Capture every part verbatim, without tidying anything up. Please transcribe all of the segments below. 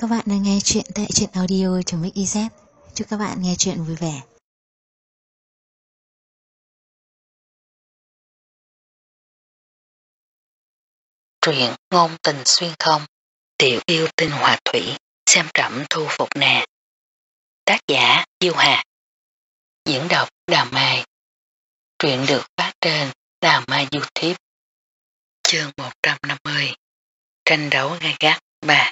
các bạn đang nghe chuyện tại truyện audio.mixyz. Chúc các bạn nghe chuyện vui vẻ. Truyện ngôn tình xuyên không, tiểu yêu tinh hòa thủy, xem trẫm thu phục nè. Tác giả Diêu Hà. Diễn đọc Đào Mai. Truyện được phát trên Đào Mai YouTube. Chương một trăm năm mươi. Tranh đấu gay gắt ba.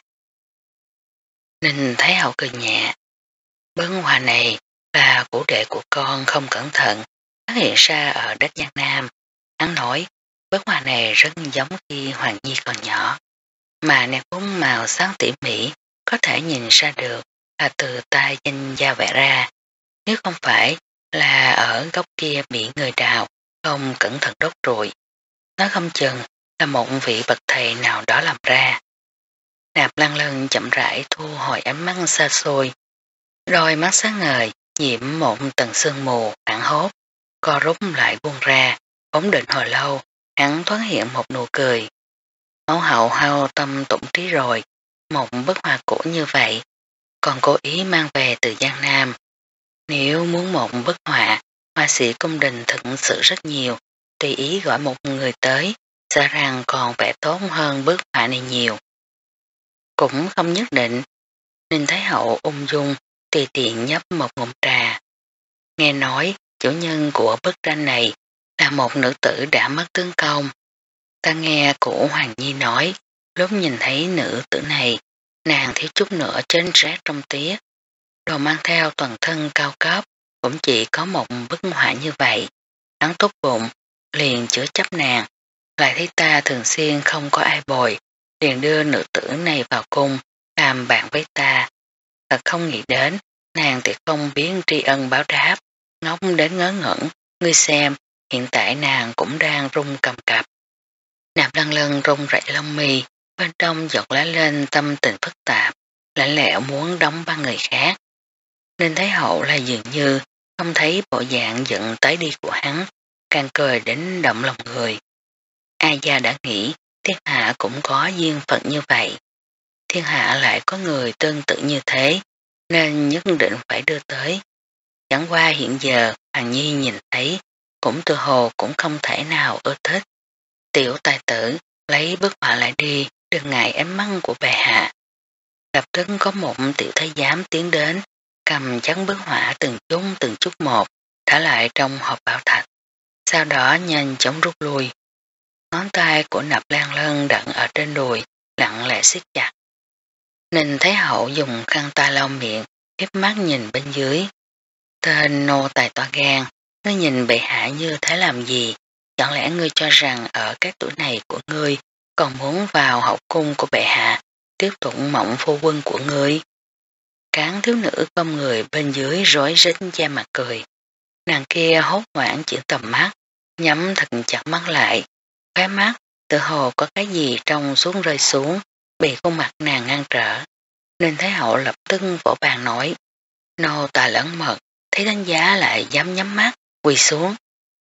Ninh Thái Hậu cười nhẹ. Bấn hoa này là của đệ của con không cẩn thận phát hiện ra ở đất Giang Nam. Hắn nói bấn hoa này rất giống khi Hoàng Nhi còn nhỏ, mà nét bút màu sáng tỉ mỉ có thể nhìn ra được là từ tay danh gia vẽ ra. Nếu không phải là ở góc kia bị người đào không cẩn thận đốt rụi, nó không chừng là một vị bậc thầy nào đó làm ra. Nạp Lan Lân chậm rãi thu hồi ánh mắt xa xôi, đôi mắt sáng ngời nhiễm một tầng sương mù hoảng hốt, co rút lại buông ra, ổn định hồi lâu, hắn thoáng hiện một nụ cười. Mẫu hậu hao tâm tủng trí rồi, một bức hoa cũ như vậy, còn cố ý mang về từ Giang Nam. Nếu muốn một bức họa, họa sĩ cung đình thực sự rất nhiều, tùy ý gọi một người tới, sợ rằng còn vẽ tốt hơn bức họa này nhiều. Cũng không nhất định. Ninh Thái Hậu ung dung, tùy tiện nhấp một ngụm trà. Nghe nói chủ nhân của bức tranh này là một nữ tử đã mất tướng công. Ta nghe của Hoàng Nhi nói, lúc nhìn thấy nữ tử này, nàng thiếu chút nữa trên rét trong tía. Đồ mang theo toàn thân cao cấp, cũng chỉ có một bức họa như vậy. Hắn tốt bụng, liền chữa chấp nàng, lại thấy ta thường xuyên không có ai bồi, liền đưa nữ tử này vào cung, làm bạn với ta. Thật không nghĩ đến, nàng thì không biết tri ân báo đáp, ngốc đến ngớ ngẩn, ngươi xem, hiện tại nàng cũng đang run cầm cập. Nạp Lan Lân run rẩy lông mi, bên trong giọt lá lên tâm tình phức tạp, lạnh lẽo muốn đóng băng người khác. Nên Thái Hậu là dường như không thấy bộ dạng giận tới đi của hắn, càng cười đến động lòng người. Ai gia đã nghĩ thiên hạ cũng có duyên phận như vậy. Thiên hạ lại có người tương tự như thế, nên nhất định phải đưa tới. Chẳng qua hiện giờ Hoàng Nhi nhìn thấy, cũng tự hồ cũng không thể nào ưa thích. Tiểu tài tử, lấy bức họa lại đi, đừng ngại ánh mắt của bệ hạ. Lập tức có một tiểu thái giám tiến đến, cầm chắn bức họa từng chút từng chút một, thả lại trong hộp bảo thạch. Sau đó nhanh chóng rút lui. Ngón tay của Nạp Lan Lân đặn ở trên đùi, lặng lẽ siết chặt. Ninh Thái Hậu dùng khăn tay lau miệng, hiếp mắt nhìn bên dưới. Tên nô tài to gan, ngươi nhìn bệ hạ như thế làm gì? Chẳng lẽ ngươi cho rằng ở cái tuổi này của ngươi còn muốn vào hậu cung của bệ hạ, tiếp tục mộng phu quân của ngươi? Tráng thiếu nữ không người bên dưới rối rít che mặt cười. Nàng kia hốt hoảng chuyển tầm mắt, nhắm thật chặt mắt lại. Khóe mắt, tự hồ có cái gì trong xuống rơi xuống, bị khuôn mặt nàng ngăn trở. Nên Thái Hậu lập tức vỗ bàn nói, nô tà lẫn mật, thấy đánh giá lại dám nhắm mắt, quỳ xuống.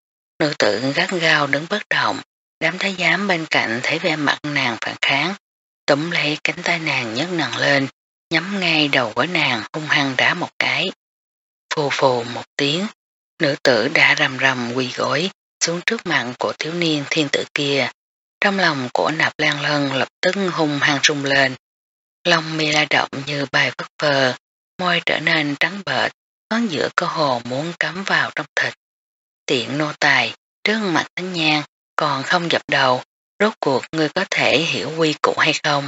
Nữ tử gắt gao đứng bất động, đám thái giám bên cạnh thấy vẻ mặt nàng phản kháng, túm lấy cánh tay nàng nhấc nàng lên, nhắm ngay đầu của nàng hung hăng đá một cái. Phù phù một tiếng, nữ tử đã rầm rầm quỳ gối xuống trước mặt của thiếu niên thiên tử kia. Trong lòng của Nạp Lan Lân lập tức hung hăng rung lên. Lòng mi la động như bài phất phơ, môi trở nên trắng bệch, ngón giữa cơ hồ muốn cắm vào trong thịt. Tiện nô tài, trước mặt thánh nhang, còn không dập đầu, rốt cuộc ngươi có thể hiểu quy củ hay không?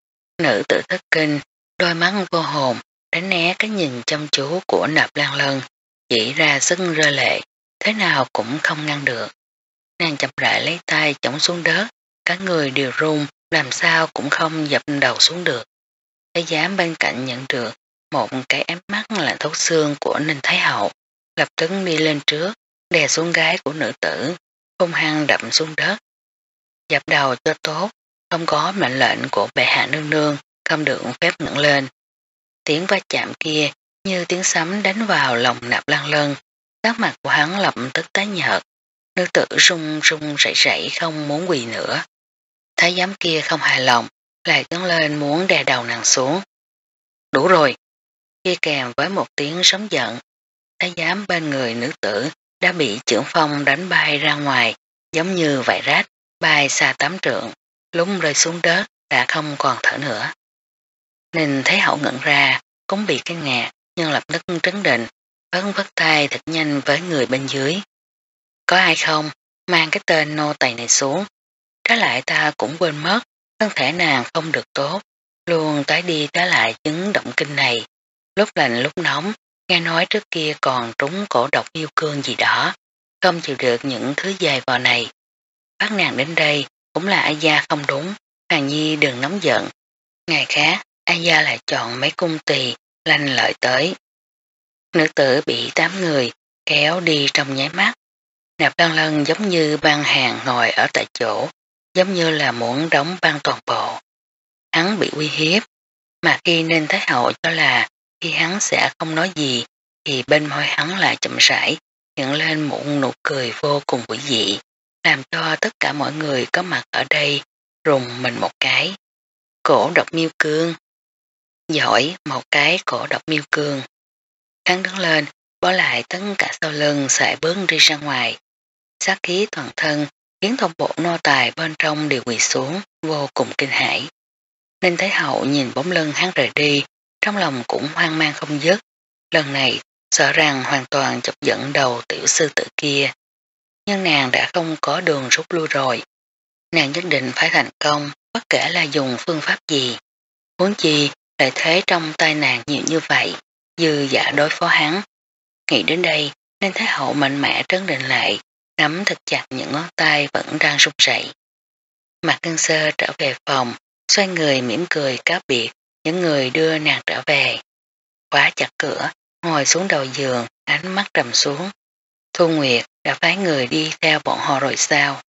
Nữ tử thất kinh, đôi mắt vô hồn, tránh né cái nhìn chăm chú của Nạp Lan Lân, chỉ ra sức rơi lệ, thế nào cũng không ngăn được. Nàng chậm rãi lấy tay chống xuống đất, cả người đều run, làm sao cũng không dập đầu xuống được. Thái giám bên cạnh nhận được một cái ánh mắt là thấu xương của Ninh Thái Hậu, lập tức đi lên trước, đè xuống gái của nữ tử, hung hăng đậm xuống đất. Dập đầu cho tốt, không có mệnh lệnh của bệ hạ nương nương, không được phép ngẩng lên. Tiếng va chạm kia như tiếng sấm đánh vào lòng Nạp Lan Lân, sắc mặt của hắn lập tức tái nhợt, nữ tử run run rẩy rẩy không muốn quỳ nữa. Thái giám kia không hài lòng, lại đứng lên muốn đè đầu nàng xuống. đủ rồi. Khi kèm với một tiếng sấm giận, thái giám bên người nữ tử đã bị chưởng phong đánh bay ra ngoài, giống như vải rách, bay xa tám trượng, lúng rơi xuống đất, đã không còn thở nữa. Ninh thấy hậu ngẩn ra, cũng bị kinh ngạc, nhưng lập tức trấn định, phấn phất tay thật nhanh với người bên dưới. Có ai không, mang cái tên nô tỳ này xuống. Trái lại ta cũng quên mất, thân thể nàng không được tốt, luôn tái đi tái lại chứng động kinh này. Lúc lạnh lúc nóng, nghe nói trước kia còn trúng cổ độc yêu cương gì đó, không chịu được những thứ dài vò này. Bắt nàng đến đây cũng là A Gia không đúng, Hàng Nhi đừng nóng giận. Ngày khác, A Gia lại chọn mấy cung tỳ lanh lợi tới. Nữ tử bị tám người kéo đi trong nháy mắt. Nạp Lan Lân giống như băng hàng ngồi ở tại chỗ, giống như là muốn đóng băng toàn bộ. Hắn bị uy hiếp, mà khi Ninh Thái Hậu cho là khi hắn sẽ không nói gì, thì bên môi hắn lại chậm rãi hiện lên một nụ cười vô cùng quỷ dị, làm cho tất cả mọi người có mặt ở đây rùng mình một cái. Cổ độc miêu cương. Giỏi, một cái cổ độc miêu cương. Hắn đứng lên, bỏ lại tất cả sau lưng xài bước đi ra ngoài. Sát khí toàn thân khiến toàn bộ nô tài bên trong đều quỳ xuống, vô cùng kinh hãi. Ninh Thái Hậu nhìn bóng lưng hắn rời đi, trong lòng cũng hoang mang không dứt. Lần này sợ rằng hoàn toàn chọc giận đầu tiểu sư tử kia. Nhưng nàng đã không có đường rút lui rồi. Nàng nhất định phải thành công, bất kể là dùng phương pháp gì. Huống chi lại thế trong tay nàng nhiều như vậy, dư giả đối phó hắn. Nghĩ đến đây, Ninh Thái Hậu mạnh mẽ trấn định lại, nắm thật chặt những ngón tay vẫn đang run rẩy. Mạc Ngân Sơ trở về phòng, xoay người mỉm cười cáo biệt những người đưa nàng trở về. Khóa chặt cửa, ngồi xuống đầu giường, ánh mắt trầm xuống. Thu Nguyệt đã phái người đi theo bọn họ rồi sao?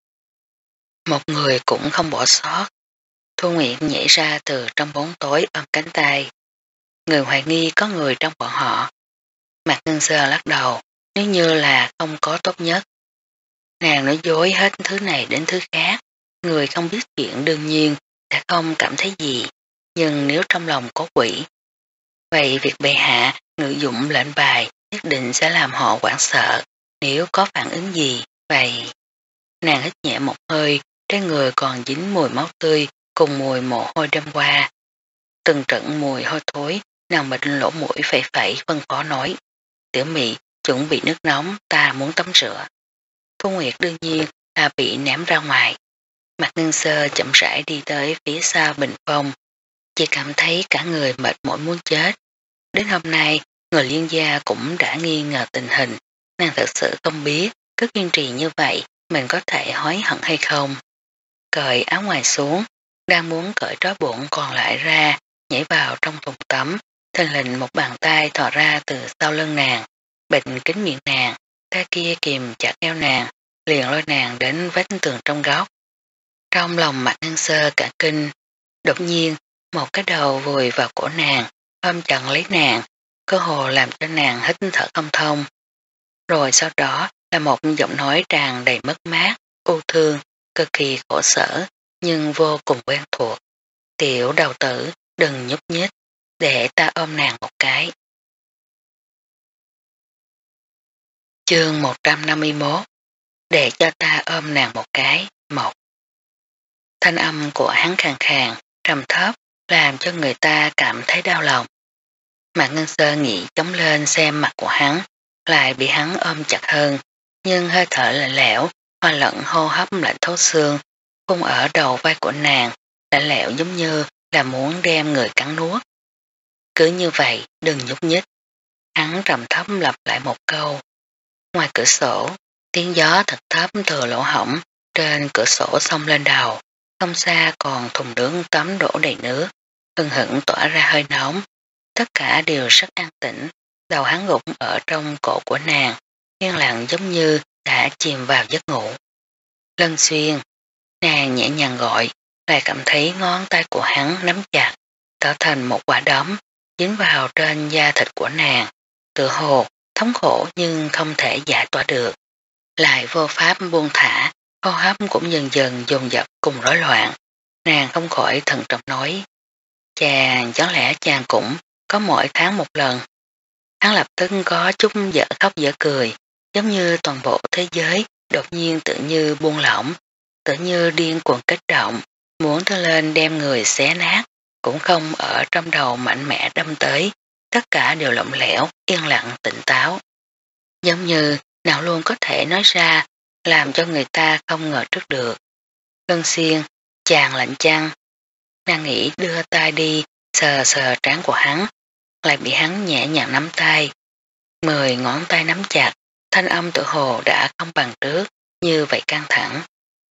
Một người cũng không bỏ sót. Thu Nguyệt nhảy ra từ trong bóng tối ôm cánh tay. Người hoài nghi có người trong bọn họ. Mạc Ngân Sơ lắc đầu, nếu như là không có tốt nhất. Nàng nói dối hết thứ này đến thứ khác, người không biết chuyện đương nhiên sẽ không cảm thấy gì, nhưng nếu trong lòng có quỷ. Vậy việc bệ hạ ngự dụng lệnh bài nhất định sẽ làm họ hoảng sợ, nếu có phản ứng gì, vậy. Nàng hít nhẹ một hơi, trên người còn dính mùi máu tươi cùng mùi mồ hôi đêm qua. Từng trận mùi hôi thối, nàng bịt lỗ mũi phẩy phẩy phân phó nói. Tiểu Mị, chuẩn bị nước nóng, ta muốn tắm rửa. Thu Nguyệt đương nhiên là bị ném ra ngoài. Mạc Ngân Sơ chậm rãi đi tới phía sau bình phong, chỉ cảm thấy cả người mệt mỏi muốn chết. Đến hôm nay, người Liên gia cũng đã nghi ngờ tình hình, nàng thật sự không biết cứ kiên trì như vậy mình có thể hối hận hay không. Cởi áo ngoài xuống, đang muốn cởi trói bụng còn lại ra, nhảy vào trong thùng tắm, thình lình một bàn tay thò ra từ sau lưng nàng, bệnh kính miệng nàng, tay kia kìm chặt eo nàng, liền lôi nàng đến vách tường trong góc. Trong lòng Mạc Ngân Sơ cả kinh, đột nhiên một cái đầu vùi vào cổ nàng, ôm chặt lấy nàng, cơ hồ làm cho nàng hít thở không thông. Rồi sau đó là một giọng nói tràn đầy mất mát, ưu thương, cực kỳ khổ sở, nhưng vô cùng quen thuộc. Tiểu đầu tử, đừng nhúc nhích, để ta ôm nàng một cái. Chương một trăm năm mươi mốt. Để cho ta ôm nàng một cái. Một. Thanh âm của hắn khàn khàn, trầm thấp, làm cho người ta cảm thấy đau lòng. Mạc Ngân Sơ nghĩ chống lên xem mặt của hắn, lại bị hắn ôm chặt hơn, nhưng hơi thở lạnh lẽo, hoa lẫn hô hấp lạnh thấu xương, phun ở đầu vai của nàng, lạnh lẽo giống như là muốn đem người cắn nuốt. Cứ như vậy, đừng nhúc nhích. Hắn trầm thấp lặp lại một câu. Ngoài cửa sổ, tiếng gió thật thấp từ lỗ hổng trên cửa sổ xông lên đầu, không xa còn thùng nướng tắm đổ đầy nước, hừng hững tỏa ra hơi nóng. Tất cả đều rất an tĩnh, đầu hắn gục ở trong cổ của nàng, yên lặng giống như đã chìm vào giấc ngủ. Lân Xuyên, nàng nhẹ nhàng gọi, lại cảm thấy ngón tay của hắn nắm chặt, tạo thành một quả đấm, dính vào trên da thịt của nàng, tự hồ, thống khổ nhưng không thể giải tỏa được. Lại vô pháp buông thả, hô hấp cũng dần dần dồn dập cùng rối loạn. Nàng không khỏi thận trọng nói, chàng, chẳng lẽ chàng cũng có mỗi tháng một lần. Hắn lập tức có chút dở khóc dở cười, giống như toàn bộ thế giới đột nhiên tự như buông lỏng, tự như điên cuồng kích động, muốn đưa lên đem người xé nát, cũng không ở trong đầu mạnh mẽ đâm tới, tất cả đều lỏng lẻo, yên lặng, tỉnh táo. Giống như nào luôn có thể nói ra, làm cho người ta không ngờ trước được. Ngân Xiên, chàng lạnh chăng, nàng nghĩ đưa tay đi, sờ sờ trán của hắn, lại bị hắn nhẹ nhàng nắm tay. Mười ngón tay nắm chặt, thanh âm tự hồ đã không bằng trước, như vậy căng thẳng.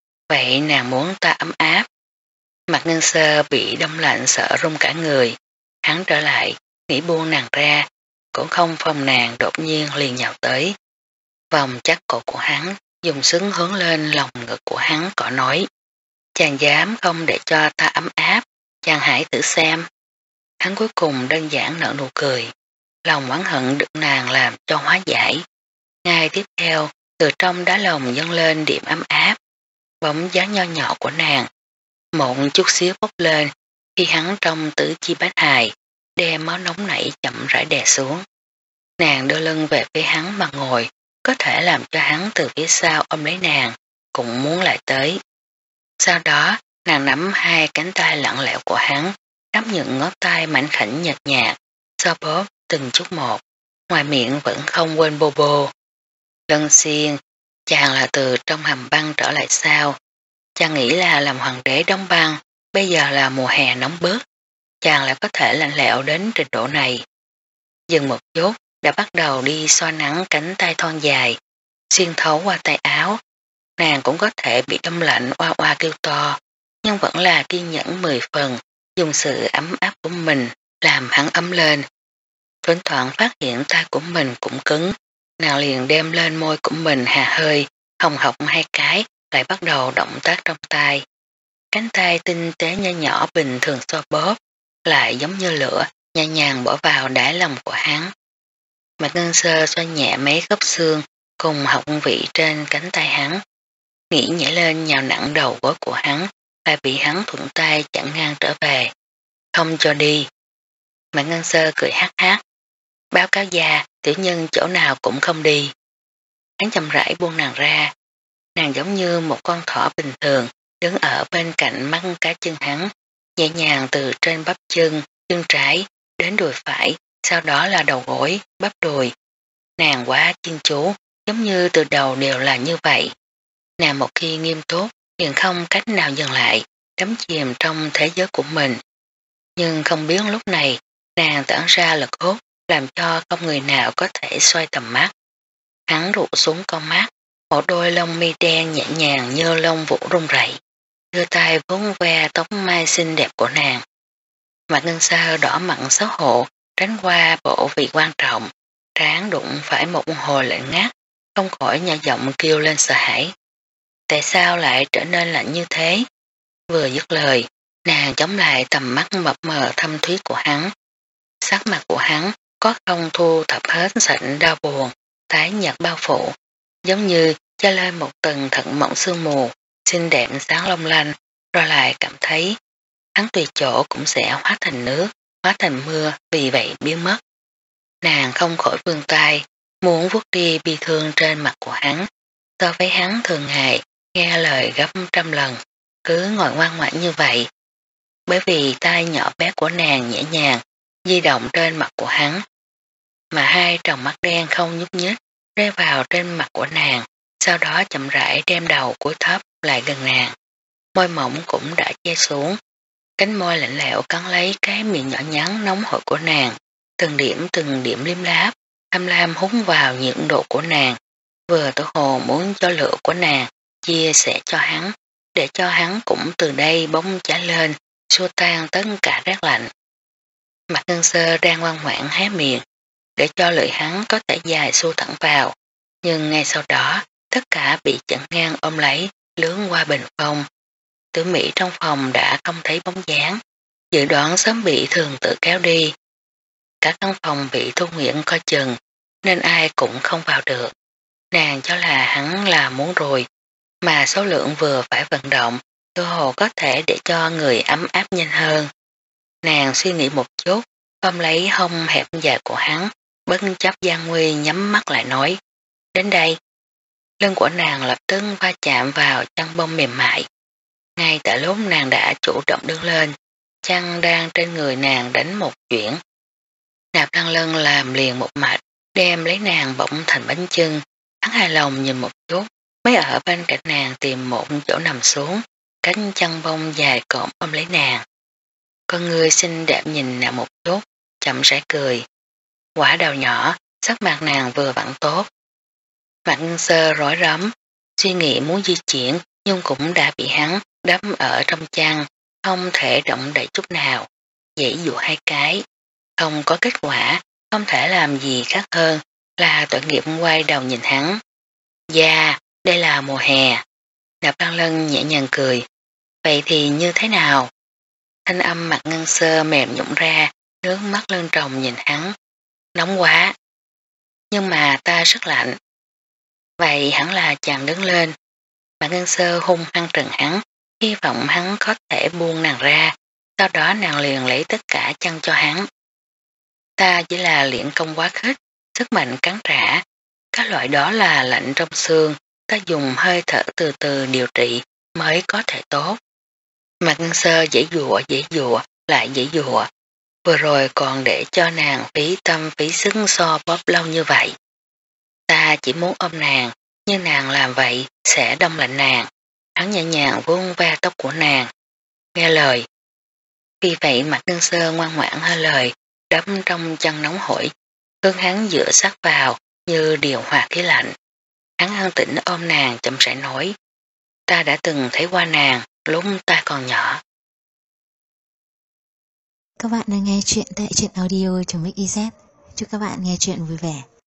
Vậy nàng muốn ta ấm áp. Mặt Ngân Sơ bị đông lạnh sợ run cả người. Hắn trở lại, nghĩ buông nàng ra, cũng không phòng nàng đột nhiên liền nhào tới. Vòng chắc cổ của hắn, dùng sức hướng lên lòng ngực của hắn cọ nói. Chàng dám không để cho ta ấm áp, chàng hãy thử xem. Hắn cuối cùng đơn giản nở nụ cười. Lòng oán hận được nàng làm cho hóa giải. Ngay tiếp theo, từ trong đá lòng dâng lên điểm ấm áp. Bóng dáng nho nhỏ của nàng, một chút xíu bốc lên khi hắn trong tử chi bát hài, đem máu nóng nảy chậm rãi đè xuống. Nàng đưa lưng về phía hắn mà ngồi, có thể làm cho hắn từ phía sau ôm lấy nàng, cũng muốn lại tới. Sau đó, nàng nắm hai cánh tay lặng lẽo của hắn, nắm những ngón tay mảnh khảnh nhợt nhạt, so bóp từng chút một, ngoài miệng vẫn không quên bô bô. Lân Xiên, chàng là từ trong hầm băng trở lại sao? Chàng nghĩ là làm hoàng đế đóng băng, bây giờ là mùa hè nóng bớt, chàng lại có thể lạnh lẽo đến trình độ này. Dừng một chút, đã bắt đầu đi xoa nắng cánh tay thon dài, xuyên thấu qua tay áo. Nàng cũng có thể bị đông lạnh oa oa kêu to, nhưng vẫn là kiên nhẫn mười phần, dùng sự ấm áp của mình làm hắn ấm lên. Thỉnh thoảng phát hiện tay của mình cũng cứng, nàng liền đem lên môi của mình hà hơi, hồng hộc hai cái, lại bắt đầu động tác trong tay. Cánh tay tinh tế nhỏ nhỏ bình thường xoa bóp, lại giống như lửa, nhẹ nhàng bỏ vào đáy lòng của hắn. Mạch Ngân Sơ xoa nhẹ mấy khớp xương cùng họng vị trên cánh tay hắn, nghĩ nhảy lên nhào nặng đầu gối của hắn, lại bị hắn thuận tay chặn ngang trở về. Không cho đi. Mạch Ngân Sơ cười hát hát. Báo cáo già, tiểu nhân chỗ nào cũng không đi. Hắn chậm rãi buông nàng ra. Nàng giống như một con thỏ bình thường, đứng ở bên cạnh mắt cá chân hắn, nhẹ nhàng từ trên bắp chân, chân trái, đến đùi phải, sau đó là đầu gối, bắp đùi. Nàng quá chuyên chú, giống như từ đầu đều là như vậy. Nàng một khi nghiêm túc, liền không cách nào dừng lại, đắm chìm trong thế giới của mình. Nhưng không biết lúc này, nàng tản ra lực hút, làm cho không người nào có thể xoay tầm mắt. Hắn rụ xuống con mắt, một đôi lông mi đen nhẹ nhàng như lông vũ rung rẩy, đưa tay vuốt ve tóc mai xinh đẹp của nàng. Mặt Ngân Sơ đỏ mặn xấu hổ, tránh qua bộ vị quan trọng, trán đụng phải một hồi lạnh ngắt, không khỏi nhỏ giọng kêu lên sợ hãi. Tại sao lại trở nên lạnh như thế? Vừa dứt lời, nàng chống lại tầm mắt mập mờ thâm thúy của hắn. Sắc mặt của hắn có không thu thập hết sạch đau buồn, tái nhợt bao phủ, giống như che lên một tầng thận mỏng sương mù, xinh đẹp sáng long lanh, rồi lại cảm thấy hắn tùy chỗ cũng sẽ hóa thành nước, hóa thành mưa, vì vậy biến mất. Nàng không khỏi vươn tay, muốn vuốt đi bi thương trên mặt của hắn, so với hắn thường ngày, nghe lời gấp trăm lần, cứ ngồi ngoan ngoãn như vậy. Bởi vì tay nhỏ bé của nàng nhẹ nhàng, di động trên mặt của hắn, mà hai tròng mắt đen không nhúc nhích, rơi vào trên mặt của nàng, sau đó chậm rãi đem đầu cúi thấp lại gần nàng. Môi mỏng cũng đã che xuống, cánh môi lạnh lẽo cắn lấy cái miệng nhỏ nhắn nóng hổi của nàng, từng điểm từng điểm liếm láp, tham lam hút vào những độ của nàng, vừa tự hồ muốn cho lửa của nàng chia sẻ cho hắn, để cho hắn cũng từ đây bóng cháy lên, xua tan tất cả rét lạnh. Mặt Ngân Sơ đang ngoan ngoãn hé miệng, để cho lưỡi hắn có thể dài xua thẳng vào, nhưng ngay sau đó, tất cả bị chặn ngang ôm lấy, lướn qua bình phong. Tử Mỹ trong phòng đã không thấy bóng dáng, dự đoán sớm bị thường tự kéo đi. Cả căn phòng bị Thu Nguyễn coi chừng, nên ai cũng không vào được. Nàng cho là hắn là muốn rồi, mà số lượng vừa phải vận động, cơ hồ có thể để cho người ấm áp nhanh hơn. Nàng suy nghĩ một chút, ôm lấy hông hẹp dài của hắn, bất chấp gian nguy nhắm mắt lại nói, đến đây. Lưng của nàng lập tức va chạm vào chăn bông mềm mại. Ngay tại lúc nàng đã chủ động đứng lên, chăn đang trên người nàng đánh một chuyển. Nạp Lăng Lân làm liền một mạch, đem lấy nàng bỗng thành bánh chưng. Hắn hài lòng nhìn một chút, mới ở bên cạnh nàng tìm một chỗ nằm xuống, cánh chăn bông dài cộm ôm lấy nàng. Con người xinh đẹp nhìn nàng một chút, chậm rãi cười. Quả đào nhỏ, sắc mặt nàng vừa vặn tốt. Mạc Ngân Sơ rối rắm, suy nghĩ muốn di chuyển nhưng cũng đã bị hắn đắm ở trong chăn, không thể động đậy chút nào. Dãy dụ hai cái, không có kết quả, không thể làm gì khác hơn là tội nghiệp quay đầu nhìn hắn. Dạ, đây là mùa hè. Nạp Lăng Lân nhẹ nhàng cười. Vậy thì như thế nào? Thanh âm Mạc Ngân Sơ mềm nhũn ra, nước mắt lưng tròng nhìn hắn. Nóng quá. Nhưng mà ta rất lạnh. Vậy hẳn là chàng đứng lên. Mạc Ngân Sơ hung hăng trừng hắn, hy vọng hắn có thể buông nàng ra, sau đó nàng liền lấy tất cả chăn cho hắn. Ta chỉ là luyện công quá khích, sức mạnh cắn trả, các loại đó là lạnh trong xương, ta dùng hơi thở từ từ điều trị mới có thể tốt. Mạc Ngân Sơ dãy dụa dãy dụa lại dãy dụa, vừa rồi còn để cho nàng phí tâm phí sức so bóp lâu như vậy. Ta chỉ muốn ôm nàng, nhưng nàng làm vậy sẽ đông lạnh nàng. Hắn nhẹ nhàng vuốt ve tóc của nàng. Nghe lời. Vì vậy Mạc Ngân Sơ ngoan ngoãn hơi lời, đắm trong chăn nóng hổi, hướng hắn dựa sát vào như điều hòa khí lạnh. Hắn an tĩnh ôm nàng chậm rãi nói. Ta đã từng thấy qua nàng lúc ta còn nhỏ. Các bạn đang nghe chuyện tại truyện audio.mixyz. Chúc các bạn nghe chuyện vui vẻ.